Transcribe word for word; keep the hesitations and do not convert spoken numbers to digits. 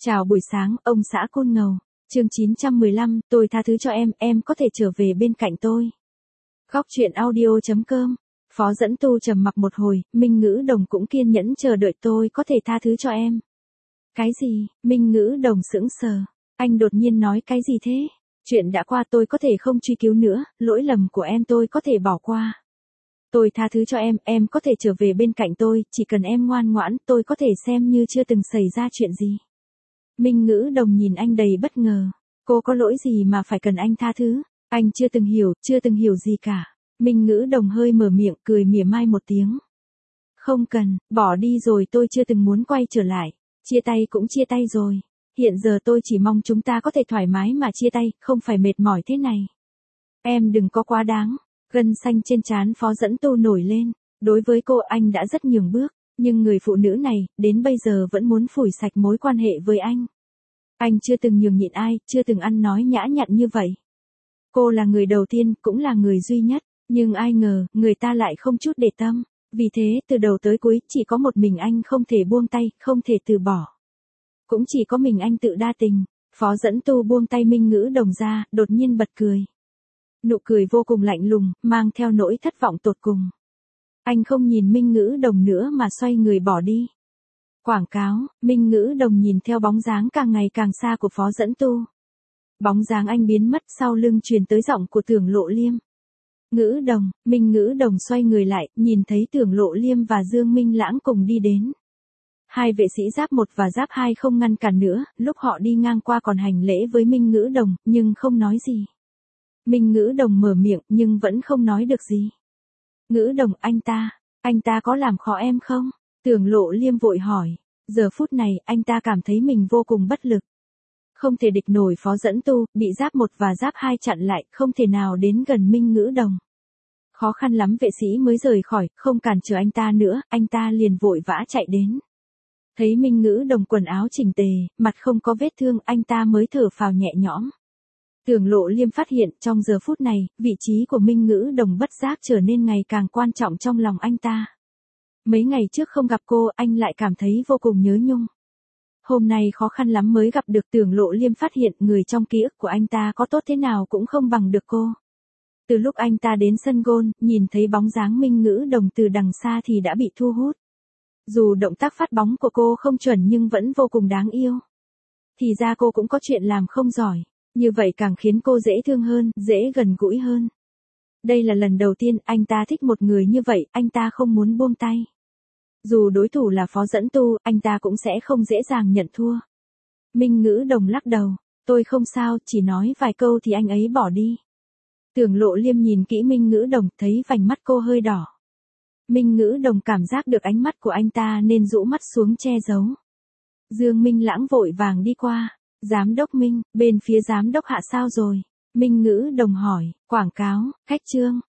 Chào buổi sáng, ông xã Côn Ngầu. Chương chín trăm mười lăm, tôi tha thứ cho em, em có thể trở về bên cạnh tôi. Góc truyện audio chấm com. Phó Dẫn Tu trầm mặc một hồi, Minh Ngữ Đồng cũng kiên nhẫn chờ đợi tôi có thể tha thứ cho em. Cái gì? Minh Ngữ Đồng sững sờ. Anh đột nhiên nói cái gì thế? Chuyện đã qua tôi có thể không truy cứu nữa, lỗi lầm của em tôi có thể bỏ qua. Tôi tha thứ cho em, em có thể trở về bên cạnh tôi, chỉ cần em ngoan ngoãn, tôi có thể xem như chưa từng xảy ra chuyện gì. Minh Ngữ Đồng nhìn anh đầy bất ngờ. Cô có lỗi gì mà phải cần anh tha thứ? Anh chưa từng hiểu, chưa từng hiểu gì cả. Minh Ngữ Đồng hơi mở miệng, cười mỉa mai một tiếng. Không cần, bỏ đi rồi, tôi chưa từng muốn quay trở lại. Chia tay cũng chia tay rồi. Hiện giờ tôi chỉ mong chúng ta có thể thoải mái mà chia tay, không phải mệt mỏi thế này. Em đừng có quá đáng. Gân xanh trên trán Phó Dẫn Tu nổi lên. Đối với cô anh đã rất nhường bước. Nhưng người phụ nữ này, đến bây giờ vẫn muốn phủi sạch mối quan hệ với anh. Anh chưa từng nhường nhịn ai, chưa từng ăn nói nhã nhặn như vậy. Cô là người đầu tiên, cũng là người duy nhất. Nhưng ai ngờ, người ta lại không chút để tâm. Vì thế, từ đầu tới cuối, chỉ có một mình anh không thể buông tay, không thể từ bỏ. Cũng chỉ có mình anh tự đa tình. Phó Dẫn Tu buông tay Minh Ngữ Đồng ra, đột nhiên bật cười. Nụ cười vô cùng lạnh lùng, mang theo nỗi thất vọng tột cùng. Anh không nhìn Minh Ngữ Đồng nữa mà xoay người bỏ đi. Quảng cáo, Minh Ngữ Đồng nhìn theo bóng dáng càng ngày càng xa của Phó Dẫn Tu. Bóng dáng anh biến mất, sau lưng truyền tới giọng của Tưởng Lộ Liêm. Ngữ Đồng, Minh Ngữ Đồng xoay người lại, nhìn thấy Tưởng Lộ Liêm và Dương Minh Lãng cùng đi đến. Hai vệ sĩ giáp một và giáp hai không ngăn cản nữa, lúc họ đi ngang qua còn hành lễ với Minh Ngữ Đồng, nhưng không nói gì. Minh Ngữ Đồng mở miệng, nhưng vẫn không nói được gì. Ngữ Đồng, anh ta, anh ta có làm khó em không? Tưởng Lộ Liêm vội hỏi. Giờ phút này, anh ta cảm thấy mình vô cùng bất lực. Không thể địch nổi Phó Dẫn Tu, bị giáp một và giáp hai chặn lại, không thể nào đến gần Minh Ngữ Đồng. Khó khăn lắm vệ sĩ mới rời khỏi, không cản trở anh ta nữa, anh ta liền vội vã chạy đến. Thấy Minh Ngữ Đồng quần áo chỉnh tề, mặt không có vết thương, anh ta mới thở phào nhẹ nhõm. Tưởng Lộ Liêm phát hiện, trong giờ phút này, vị trí của Minh Ngữ Đồng bất giác trở nên ngày càng quan trọng trong lòng anh ta. Mấy ngày trước không gặp cô, anh lại cảm thấy vô cùng nhớ nhung. Hôm nay khó khăn lắm mới gặp được. Tưởng Lộ Liêm phát hiện người trong ký ức của anh ta có tốt thế nào cũng không bằng được cô. Từ lúc anh ta đến sân gôn, nhìn thấy bóng dáng Minh Ngữ Đồng từ đằng xa thì đã bị thu hút. Dù động tác phát bóng của cô không chuẩn nhưng vẫn vô cùng đáng yêu. Thì ra cô cũng có chuyện làm không giỏi. Như vậy càng khiến cô dễ thương hơn, dễ gần gũi hơn. Đây là lần đầu tiên anh ta thích một người như vậy, anh ta không muốn buông tay. Dù đối thủ là Phó Dẫn Tu, anh ta cũng sẽ không dễ dàng nhận thua. Minh Ngữ Đồng lắc đầu. Tôi không sao, chỉ nói vài câu thì anh ấy bỏ đi. Tưởng Lộ Liêm nhìn kỹ Minh Ngữ Đồng, thấy vành mắt cô hơi đỏ. Minh Ngữ Đồng cảm giác được ánh mắt của anh ta nên rũ mắt xuống che giấu. Dương Minh Lãng vội vàng đi qua. Giám đốc Minh, bên phía giám đốc Hạ sao rồi? Minh Ngữ Đồng hỏi. Quảng cáo, khách trương.